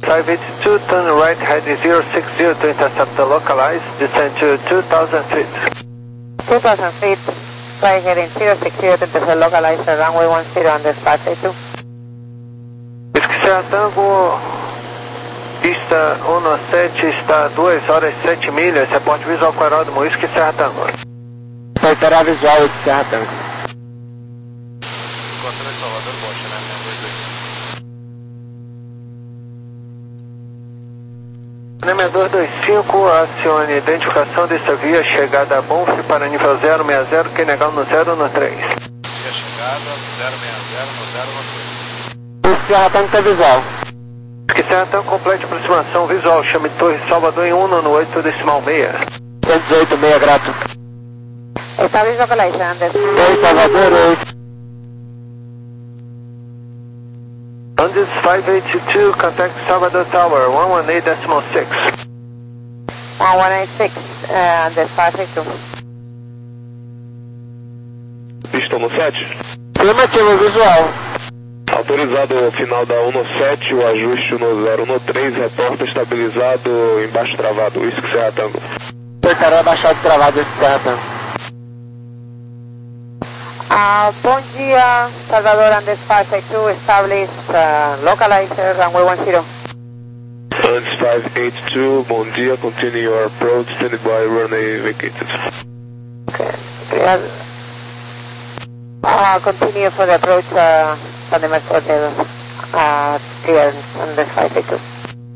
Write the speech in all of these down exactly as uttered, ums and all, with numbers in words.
five eight two, turn right, head zero six zero to intercept the localized, descend to two thousand feet. two thousand feet, fly heading zero six zero to intercept localized, runway one zero on the five eight two. Whisky Serra Tango, pista um sete está a duas horas e sete milhas, reporte visual com aeródromo Whisky Serra Tango. Reiterar visual Whisky Serra Tango. Neme dois dois cinco, acione identificação dessa via, chegada a Bonf para nível zero seis zero, que negar no zero no três. Via chegada, zero seis zero no zero no três. Whisky Serra Tango está visual. Whisky Serra Tango, complete aproximação visual, chame Torre Salvador em um no oito decimal seis. cento e dezoito, meia, grato. Establish localized, Andes. Torre Salvador, oito. Andes five eight two, contact Salvador Tower, one one eight decimal six. one one eight six, uh, Andes five eight two. Pista um sete. Afirmativo, visual. Autorizado o final da um sete, o ajuste no zero no três, reporta estabilizado, embaixo travado, Whisky Serra Tango. Reiterar baixado travado Whisky Serra Tango. Uh, bom dia, Salvador Andes five eight two, establish uh, localizer, runway one zero. Andes five eight two, bom dia, continue your approach, stand by, runway vacated. Okay, clear. Uh, continue for the approach, uh, Pandemic for the uh, clear Andes five eight two.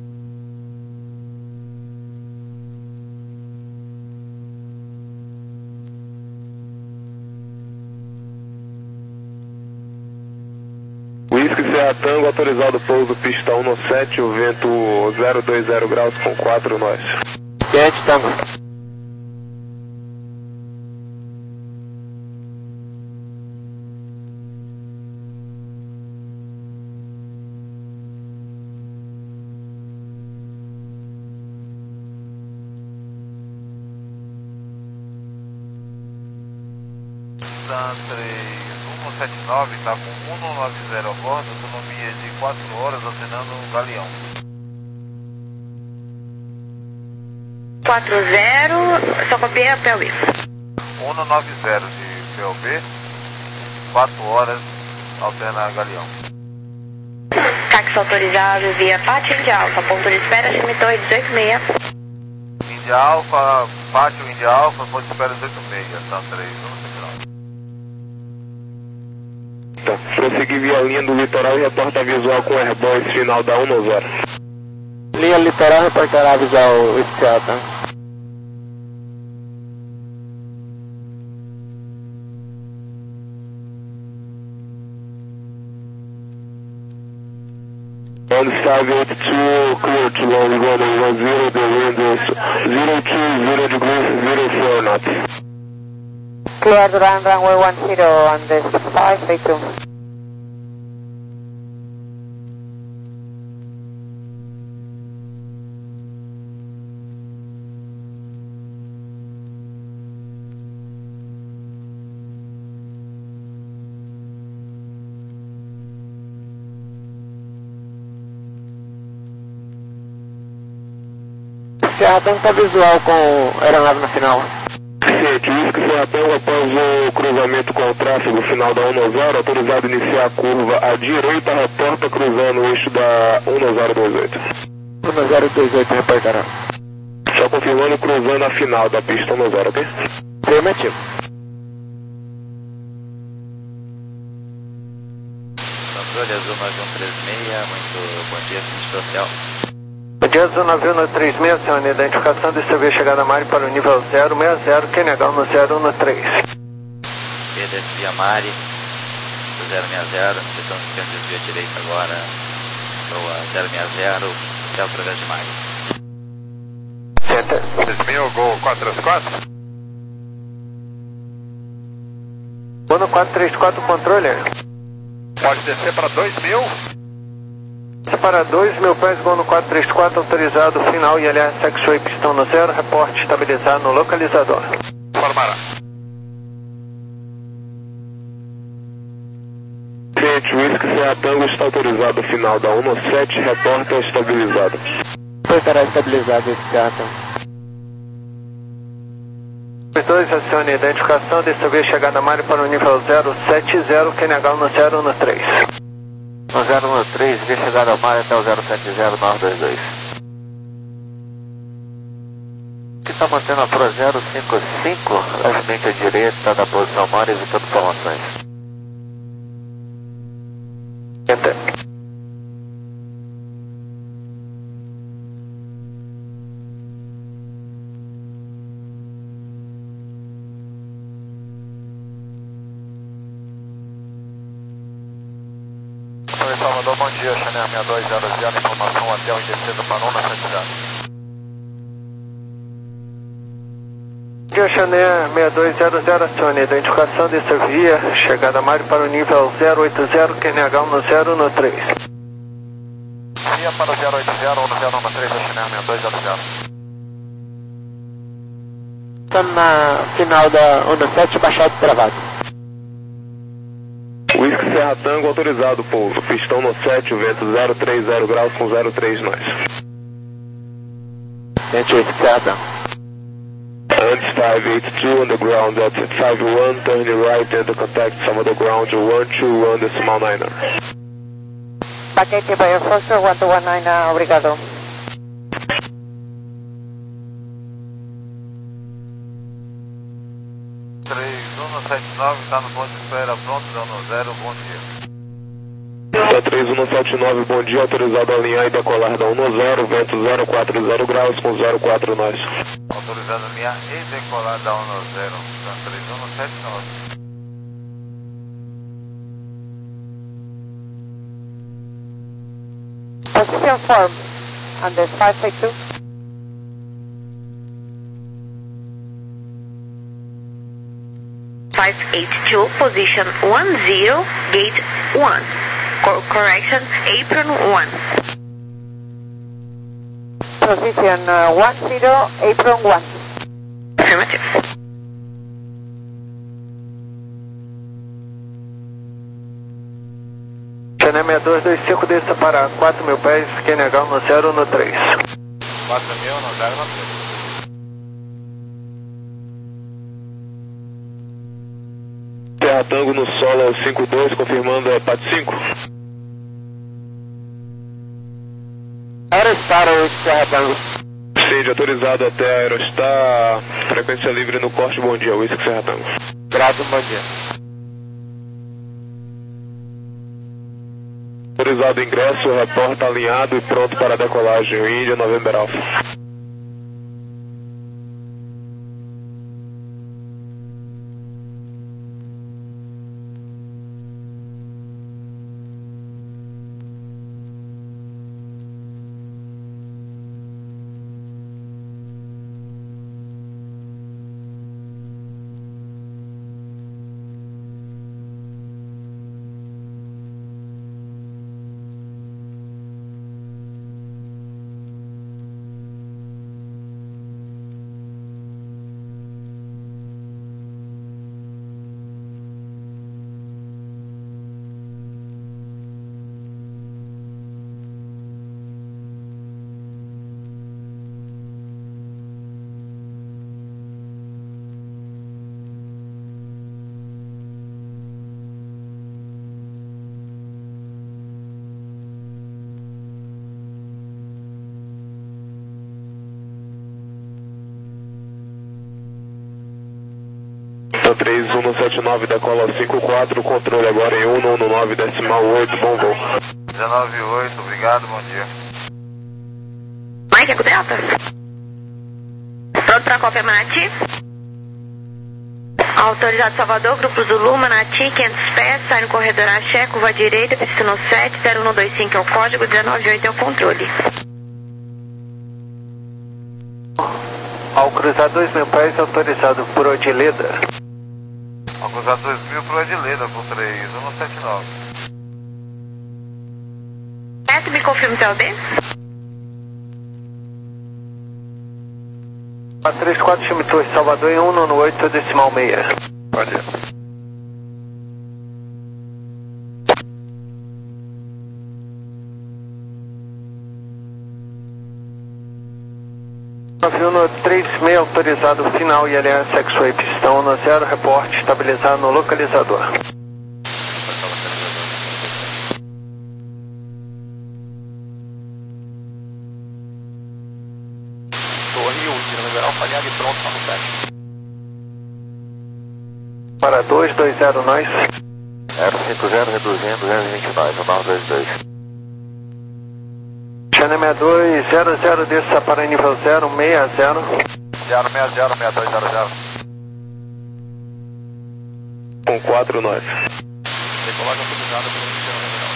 Whisky Serra Tango, autorizado pouso pista um sete, o vento zero dois zero graus com quatro nós. Ciente, Tango. três um sete nove, está com um nove zero a bordo, autonomia de quatro horas, acenando o Galeão. quatro zero, só copiei a P L B. um nove zero de P L B, quatro horas, altena Galeão. Táxi autorizado via Pátio Índia Alfa, ponto de espera, chame Torre dezoito seis. Índia Alfa, Pátio Índia Alfa, ponto de espera dezoito seis, São três um sete nove. Tá. Prosseguir via linha do litoral e reporta visual com Airbus final da um zero. Linha litoral, reportará visual Whisky Serra Tango. Andes five eight two, clear to long runway one zero, the wind is zero two zero degrees, zero four knots. Clear to run runway one zero on this five eight two. Serra Tango está visual com aeronave na final. Ciente, Whisky Serra Tango, após o cruzamento com o tráfego final da um zero, autorizado a iniciar a curva à direita, reporta cruzando o eixo da um zero dois oito. um zero dois oito, reportará. Só confirmando, cruzando a final da pista um zero, ok? Afirmativo. Controle Azul nove um três seis, muito bom dia, Ministro Social. Bom dia, Azul nove um três seis, senhor, identificação dessa via chegada a Mari para o nível zero seis zero, que negar no zero um três. Pedro via Mari, do zero seis zero, estamos ficando desvio à direita agora, para zero seis zero, até o progresso de Mari. três mil, Gol quatro três quatro? Gol no quatro três quatro, controle. Pode descer para dois mil. Para dois mil pés, Gol no quatro três quatro, autorizado, final I L S X-Ray, pistão no zero, reporte estabilizado no localizador. Formará. sete, Whisky Serra Tango está autorizado ao final da um sete, reporta estabilizado. Reportará estabilizado esse Serra Tango. dois, acione identificação, desta vez chegada Mari para o nível zero sete zero, Q N H um zero um três. um zero um três, via chegada Mari até o zero sete zero nove dois dois. Que está mantendo a Pro zero cinco cinco, levemente à direita da posição Mari, evitando formações. Enter. Salvador, bom dia, Chanel seis dois zero zero, informação até o I D C para um sete zero. Bom dia, Chanel seis dois zero zero, acione identificação desta via, chegada Mari para o nível zero oito zero, Q N H um zero um três. Via para o zero oito zero, um zero um três, Chanel seis dois zero zero. Estamos na final da onda sete, baixado travado. Whisky Serra Tango autorizado, pouso. Pistão no sete, vento zero três zero graus com zero três nós. Vento Whisky Serra Tango. Antes five eight two on the ground at five one, turn right and contact some of the ground one two one decimal niner. Paquete by Air Foster one two one nine, uh, obrigado. três um sete nove, está no ponto de espera, pronto, dando zero, bom dia. Tá três um sete nove, bom dia, autorizado a alinhar e decolar da um zero, vento zero quatro zero graus com zero quatro nós. Autorizado a alinhar e decolar da um zero, tá três um sete nove. Position form, under five eight two. five eight two, position one zero, gate one. Cor correction, apron one. Position uh, one zero, apron one. Affirmative. Chanel seis dois dois cinco, desça para quatro mil pés, Q N H um zero um três. quatro mil, um zero um três. Serra Tango no solo cinco dois, confirmando é P A T cinco. Aerostar Whisky Serra Tango. Sim, autorizado até Aerostar, frequência livre no corte, bom dia, Whisky Serra Tango. Grato, bom dia. Autorizado ingresso, reporta alinhado e pronto para decolagem, Índia, November Alpha. três um sete nove, decola cinco quatro, controle agora em um um nove decimal oito, bom voo. dezenove oito, obrigado, bom dia. Mike, Eco Delta. Pronto para cópia, Manati. Autorizado Salvador, Grupo Zulu, Manati, quinhentos pés, sai no corredor Axé, curva direita, pista no sete, zero um dois cinco é o código, dezenove oito é o controle. Ao cruzar dois mil pés, autorizado por Odileda. Ao cruzar dois mil para o Edileda, com três um sete nove. Certo, me confirma o T L D? três quatro Chimitur, Salvador em um um oito decimal seis. Pode ir. autorizado final I L S X-Ray pistão no zero, reporte estabilizado no localizador. Torre um, Dino Numeral falhado e pronto para o teste. Para dois dois zero, nós. zero cinco zero, reduzindo, duzentos e vinte e nove, nove dois dois. Channel sessenta e dois, zero zero, desça para nível zero, seis zero. zero seis zero, seis dois zero zero. Com quatro, nós. Decolagem autorizada pelo Dino Numeral.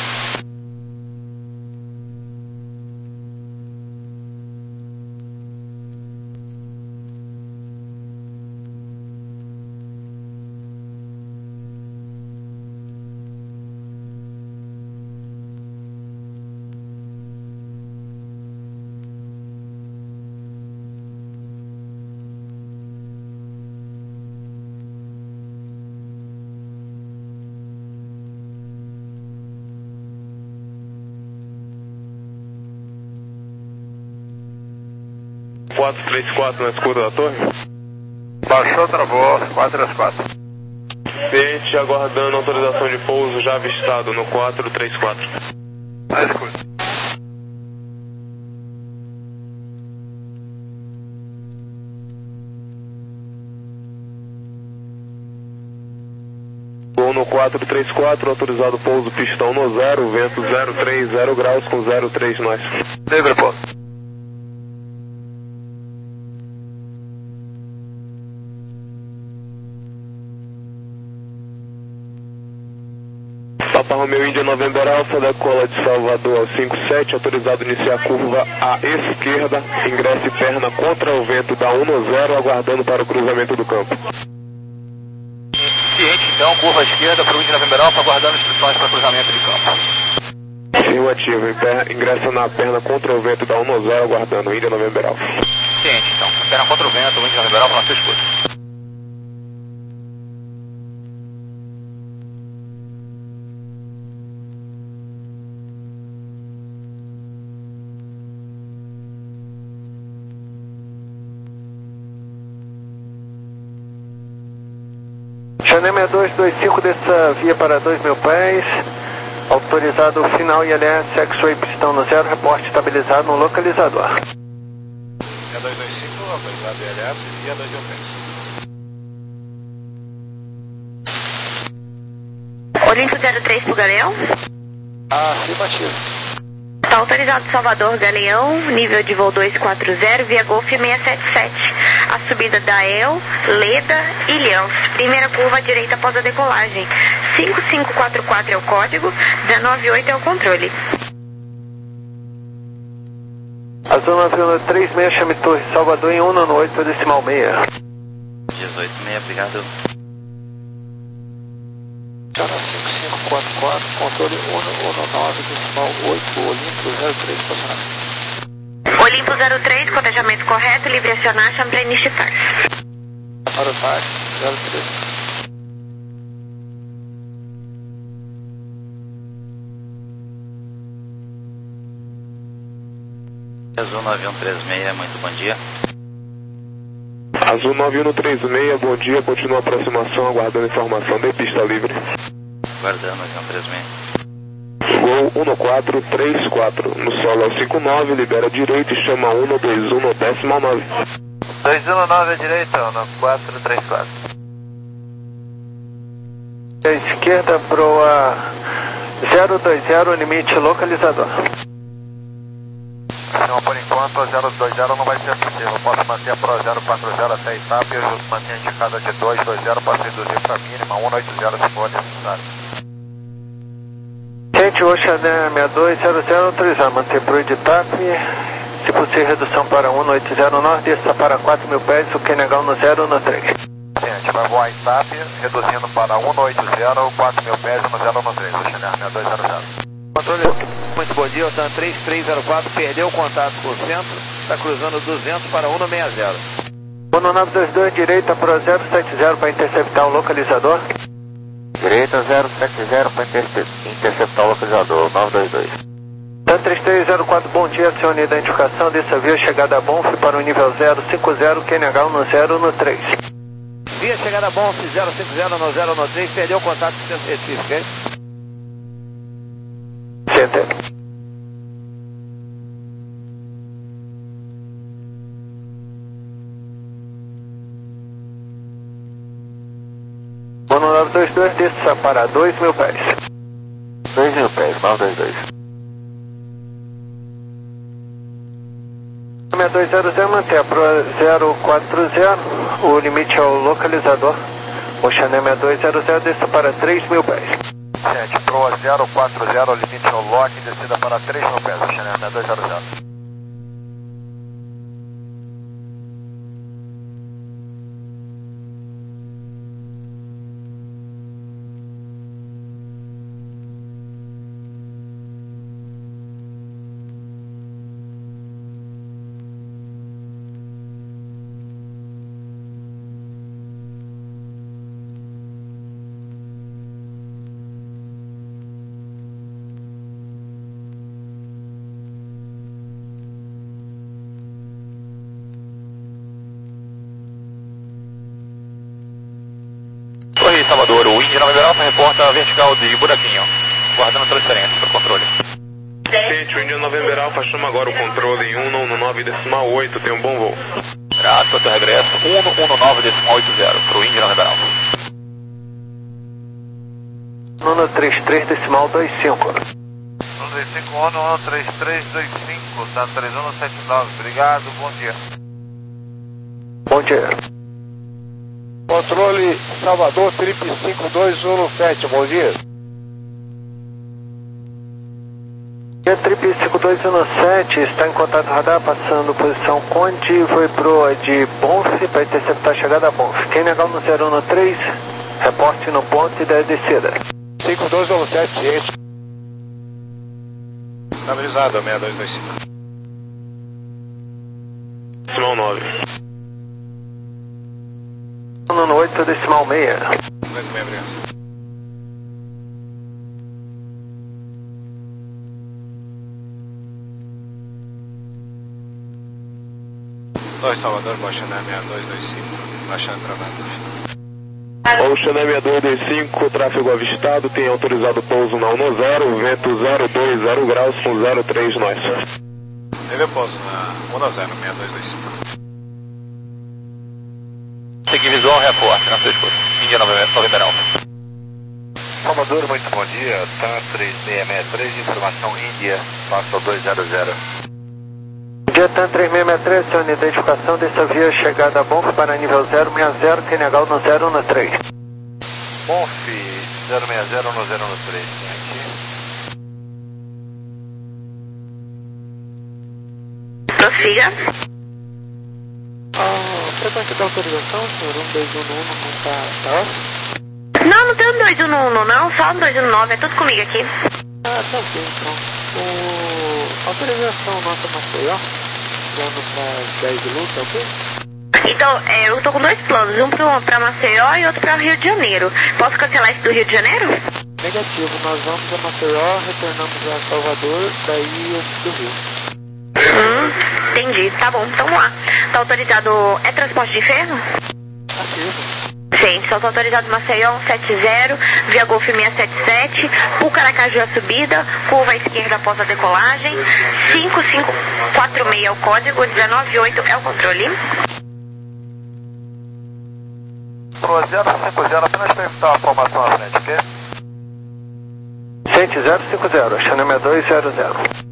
quatro três quatro na escuta da torre. Baixou, travou, quatro três quatro. Cliente aguardando autorização de pouso já avistado no quatro três quatro. Na escuta. Voo no quatro três quatro, autorizado pouso pistão no zero, vento zero três zero graus com zero três nós. Livre, pô. Papa Romeo Índia November Alfa, decola de Salvador ao cinco sete, autorizado iniciar curva à esquerda, ingresso e perna contra o vento da um no zero, aguardando para o cruzamento do campo. Ciente, então, curva à esquerda para o Índia November Alfa, aguardando instruções para cruzamento de campo. Afirmativo, ingressa na perna contra o vento da um no zero, aguardando Índia November Alfa. Ciente, então, perna contra o vento, Índia November Alfa na sua escuta. Channel sessenta e dois dois cinco, dessa via para dois mil pés. Autorizado final I L S X-Ray pistão no zero, reporte estabilizado no localizador. E dois dois cinco, autorizado I L S, via dois mil pés. Olimpo zero três pro Galeão. Afirmativo. Está autorizado Salvador Galeão, nível de voo dois quatro zero, via Golf seiscentos e setenta e sete. A subida da El, Leda e Ilhãos. Primeira curva à direita após a decolagem. cinco cinco quatro quatro é o código, dezenove oito é o controle. Azul nove três seis, chame Torre Salvador em um no oito decimal seis. dezoito seis, obrigado. cinco cinco quatro quatro, controle um nove decimal oito, Olimpo zero três, posicionamento. Olimpo zero três, cotejamento correto, livre acionar, Champlain Stars. Para o táxi, zero três. Azul nove um três seis, muito bom dia. Azul nove um três seis, bom dia, continua a aproximação, aguardando informação de pista livre. Guardando nove um três seis. Gol um quatro três quatro, no solo ao cinco nove, libera direito e chama um dois um no décimo nove. dois um nove à direita, no quatro três quatro. À esquerda proa zero dois zero, limite localizador. Não, por enquanto a zero dois zero não vai ser possível. Posso manter a Pro zero quatro zero até a etapa e eu mantenho a indicada de dois dois zero, posso reduzir para a mínima um oito zero se for necessário. Gente, o Channel sessenta e dois zero zero, autorizado manter Pro de TAP. Se possível, redução para um oito zero nove, desça para quatro mil pés, o que negar no zero no três. Sim, a gente vai voar em TAP, reduzindo para um oito zero, quatro mil pés no zero no três, o Channel sessenta e dois zero zero. Controle, muito bom dia, o Tan três três zero quatro perdeu o contato com o centro, está cruzando duzentos para um no sessenta. um nove dois dois, direita Pro zero sete zero para interceptar o localizador. Direita zero sete zero para interceptar o localizador, nove dois dois. TAM três três zero quatro, bom dia, senhor, identificação dessa via chegada a Bonf para o nível zero cinco zero, Q N H no zero no três. Via chegada a Bonf zero cinco zero no zero no três, perdeu o contato com o centro Recife, ok? Center. Mono nove dois dois, desça para dois mil pés. dois mil pés, mal dois dois. seis dois zero zero, mantém a Pro zero quatro zero, o limite é o localizador. Ocean seis dois zero zero, desça para três mil pés. Gente, Pro zero quatro zero, limite é o lock, descida para três mil pés, Ocean seis dois zero zero. Torre Salvador, o Índia Nova Alfa reporta vertical de buraquinho, guardando transferência para o controle. Gente, o Índia November Alfa chama agora o controle em um um nove decimal oito, tem um bom voo. Graças ao teu regresso, um um nove decimal oito zero para o Índia November Alfa. Nono três três decimal dois cinco. um dois cinco, um um três três dois cinco, TAM três um sete nove, obrigado, bom dia. Bom dia. Controle Salvador, triple cinco dois um sete, bom dia. Triple cinco dois um sete, está em contato radar, passando posição Conde, foi pro de Bonf para interceptar a chegada a Bonf. Q N H no zero no três, reporte no ponto e da descida. cinco dois um sete, gente. Estabilizado, seis dois dois cinco. Decimal nove. No oito decimal seis. Muito bem, obrigado. dois Salvador, baixando a seis dois dois cinco, baixando travando. Ocean seis dois dois cinco, tráfego avistado, tem autorizado pouso na um zero, vento zero dois zero graus com zero três nós. Teve pouso na um zero, seis dois dois cinco. Seguir visual, reporte, na sua escuta. Índia November Alfa. Salvador, muito bom dia, TAM três seis seis três, informação Índia, passo dois zero zero. Dia TAM três seis seis três, senhor, identificação dessa via chegada a Bonf para nível zero seis zero, Q N H no zero no três. Bonf zero seis zero no zero no três, gente. Prossiga. A frequência da autorização, senhor, um dois um um não está tá off? Não, não tem um dois um um não, só um dois um nove, é tudo comigo aqui. Ah, tá ok, então. O... Autorização nossa Maceió, plano para dez de luta, ok? Então, é, eu tô com dois planos, um pro, pra Maceió e outro pra Rio de Janeiro. Posso cancelar esse do Rio de Janeiro? Negativo, nós vamos a Maceió, retornamos a Salvador, daí do Rio. Hum, entendi, tá bom, então vamos lá. Tá autorizado, é transporte de inferno? Ativo. Sim, só tá autorizado Maceió um sete zero, via Golf seiscentos e setenta e sete, Pucaracaju a subida, curva à esquerda após a decolagem, cinco cinco quatro seis é o código, dezenove oito é o controle. Pro zero cinco zero, apenas para evitar a formação à frente, ok? Gente, zero cinco zero, Ocean seis dois zero zero.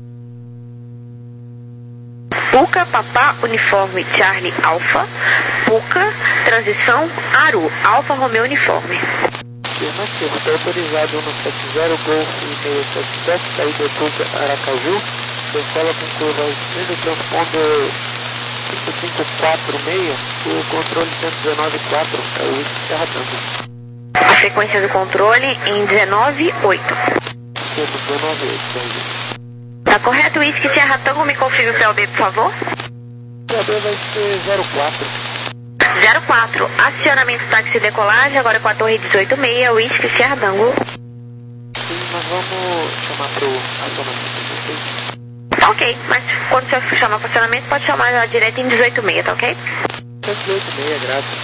Puca, Papá, Uniforme, Charlie, Alfa, Puca, transição, Aru, Alfa, Romeo, Uniforme. Afirmativo, está autorizado um sete zero, Golf seiscentos e setenta e sete, saída Puca, Aracaju, decola com curva à esquerda, transponder cinco cinco quatro seis, o controle cento e dezenove quatro, é o Whisky Serra Tango. A frequência do controle em dezenove oito. cento e dezenove oito, Tá correto, Whisky Serra Tango, me confirme o P O B, por favor. o P O B vai ser zero quatro. zero quatro, acionamento táxi decolagem, agora com a torre dezoito seis, Whisky Serra Tango. Sim, nós vamos chamar pro acionamento. Ok, mas quando você chamar para estacionamento, pode chamar já direto em dezoito e meia, tá ok? dezoito e meia, graças.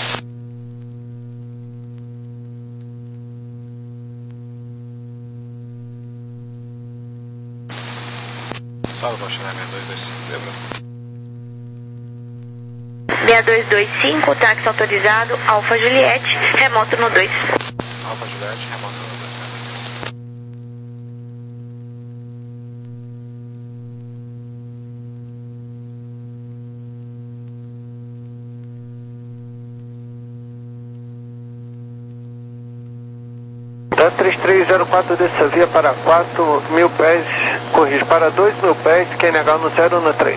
Salve, baixando seis dois dois cinco, lembra? seis dois dois cinco, táxi autorizado, Alfa Juliette, remoto no dois. Alfa Juliette, remoto no dois. Da três três zero quatro dessa via para quatro mil pés, corrige para dois mil pés, Q N H no zero um três.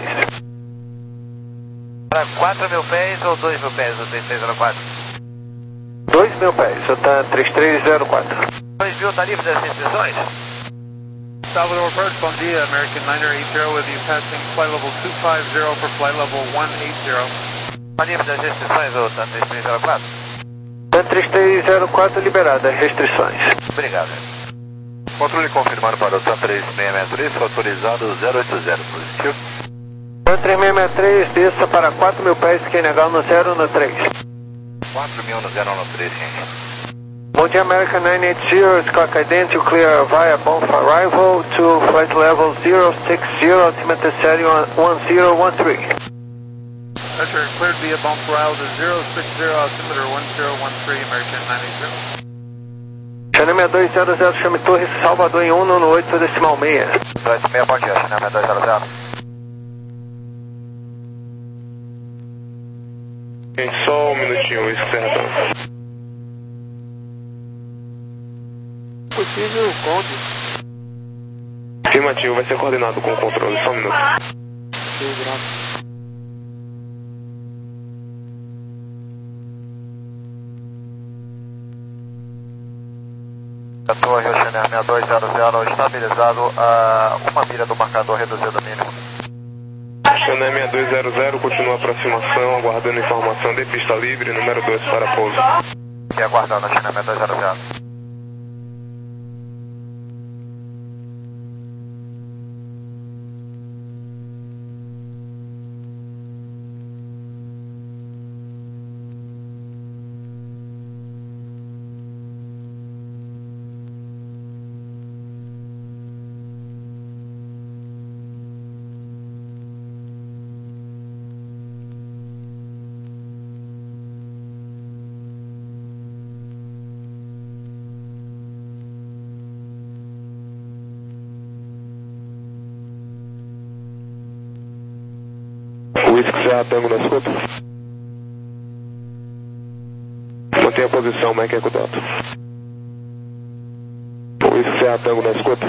Para quatro mil pés ou dois mil pés do três três zero quatro? dois mil pés, da três três zero quatro. dois mil tá livre das restrições? Salvador Bird, bom dia, American nine eight zero with you passing flight level two five zero for flight level one eight zero. Tá livre das restrições, ô, tá três três zero quatro? Da três três zero quatro liberada, restrições. Obrigado. Controle confirmado para o TAM três seis seis três, autorizado zero oito zero, positivo. TAM três seis seis três, desça para quatro mil pés, Q N H no zero um três. quatro mil no zero um três, sim. Bom dia, American nine eight zero, Squawk Identity, clear via Bonf arrival to flight level zero six zero, altimeter setting one zero one three. Roger, cleared via bump route to zero six zero, altimeter one zero one three, American nine eight zero. Channel seis dois zero zero, chame Torres Salvador em um no oito decimal seis. dois meia, bom dia, Channel seis dois zero zero. Só um minutinho, isso certo. Possível, Conde. Afirmativo, vai ser coordenado com o controle, só um minuto. Ok, graças. A torre, o Channel seis dois zero zero, estabilizado a uma milha do marcador reduzido mínimo. Channel seis dois zero zero, continua a aproximação, aguardando informação de pista livre, número dois para pouso. E aguardando, Channel seis dois zero zero. Whisky Serra Tango na escuta. Mantenha a posição, Mike Eco Delta. Whisky Serra Tango na escuta.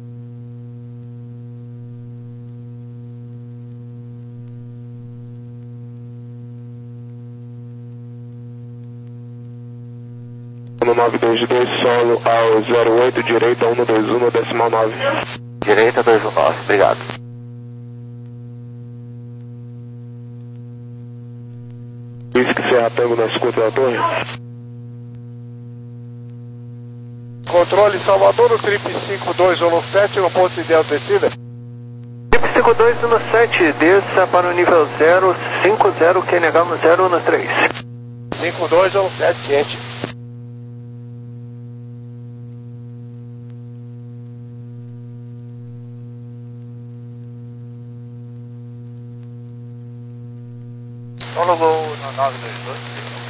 No nove dois dois, solo ao zero oito, direita um dois um, decimal nove. Direita dois um nove, obrigado. Whisky Serra Tango na escuta da torre. Controle Salvador, no trip cinco dois um sete, no ponto ideal de descida. Trip cinco dois um sete, desça para o nível zero cinco zero, Q N H no zero um três. cinco dois um sete, ciente. Solo Gol no nove dois dois.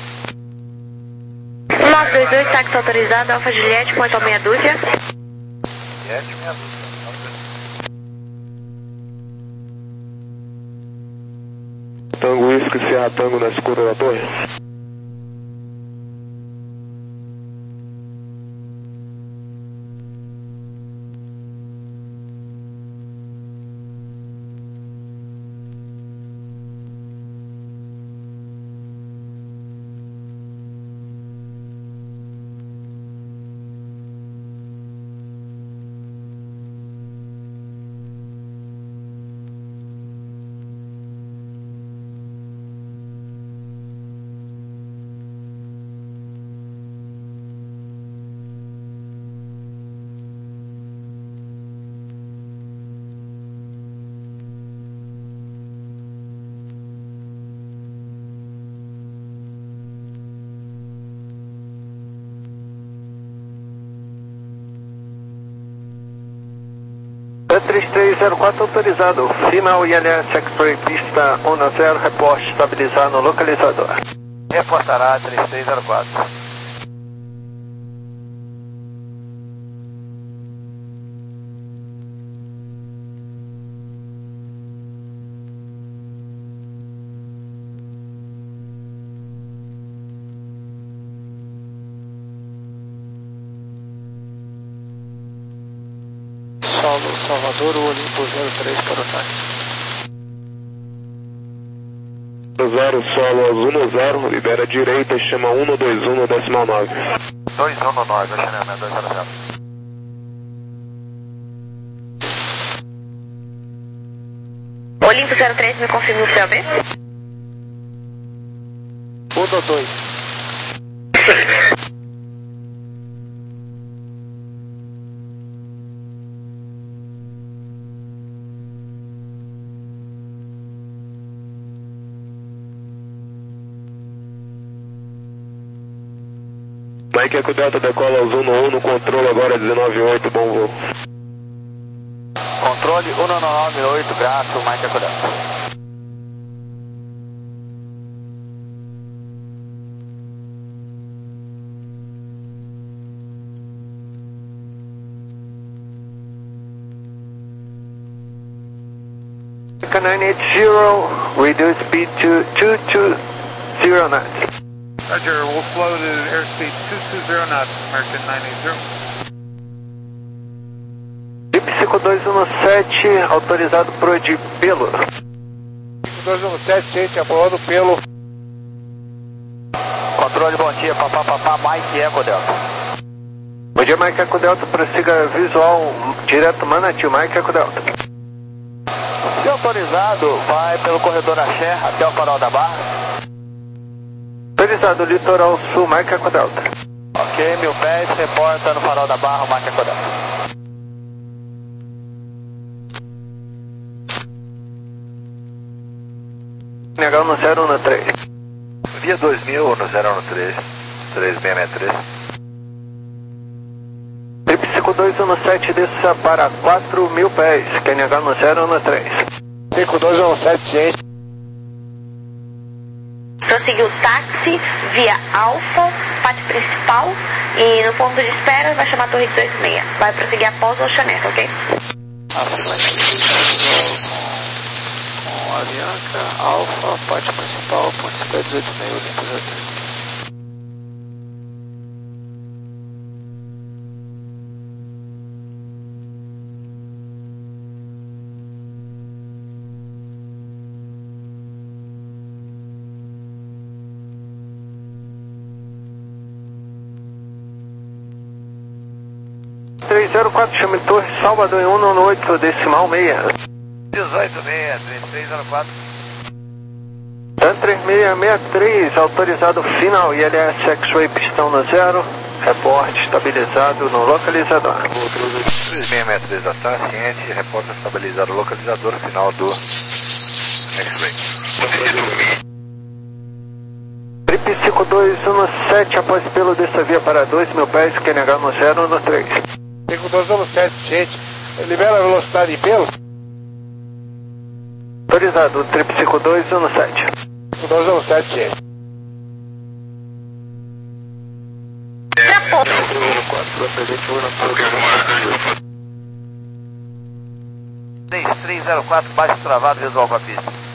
nove dois dois, táxi autorizado, Alfa Juliette, ponto meia dúzia. Juliette, meia dúzia. Tango Whisky Serra Tango na escuta da torre. três três zero quatro autorizado. Final I L S X-Ray pista um zero, reporte estabilizar no localizador. Reportará três três zero quatro. Solo Salvador, o Olimpo zero três para o táxi. zero solo azul zero, libera direita, chama um dois um decimal nove. dois um nove, achamento dois zero zero. Olimpo zero três, me confirma o P O B? um dois. Mike Eco Delta decola azul no um no controle agora dezenove oito, bom voo. Controle um nove oito, graças, Mike Eco Delta. nine eight zero, reduce speed to two two zero knots. Roger, we'll flow to airspeed two two zero knots, American nine eight zero. Jeep cinco dois um sete, autorizado pro de pelo. cinco dois um sete, gente, aprovado pelo. Controle, bom dia, papá, papá, Mike Eco Delta. Bom dia, Mike Eco Delta, prossiga visual direto Manatí, Mike Eco Delta. Se autorizado, vai pelo corredor Axé até o farol da Barra. Autorizado, litoral sul, Mike Eco Delta. Ok, mil pés, reporta no farol da Barra, Mike Eco Delta. N H no zero um três. Via dois mil no zero um três, três seis seis três. Trip cinco dois um sete, desça para quatro mil pés, Q N H no zero um três. cinco dois um sete, gente. Prosseguiu táxi via Alfa, pátio principal, e no ponto de espera vai chamar a torre duzentos e sessenta. Vai prosseguir após o Oceaneca, ok? Com a Avianca, Alfa, pátio principal, ponto de espera dezoito e meia, Olimpo zero três. três zero quatro, chame torre Salvador em um oito decimal seis. dezoito seis, três três zero quatro. TAN três seis seis três, autorizado final, I L S X-Ray pistão no zero, reporte estabilizado no localizador. três seis seis três da TAN, ciente, reporte estabilizado localizador final do X-Ray. Trip cinco dois um sete, após pelo dessa via para dois mil pés, Q N H no zero um três. cinco dois um sete, gente. Libera a velocidade em pelo. Autorizado, Trip cinco dois um sete. cinco dois um sete, gente. três três zero quatro, baixo travado, visual para a pista.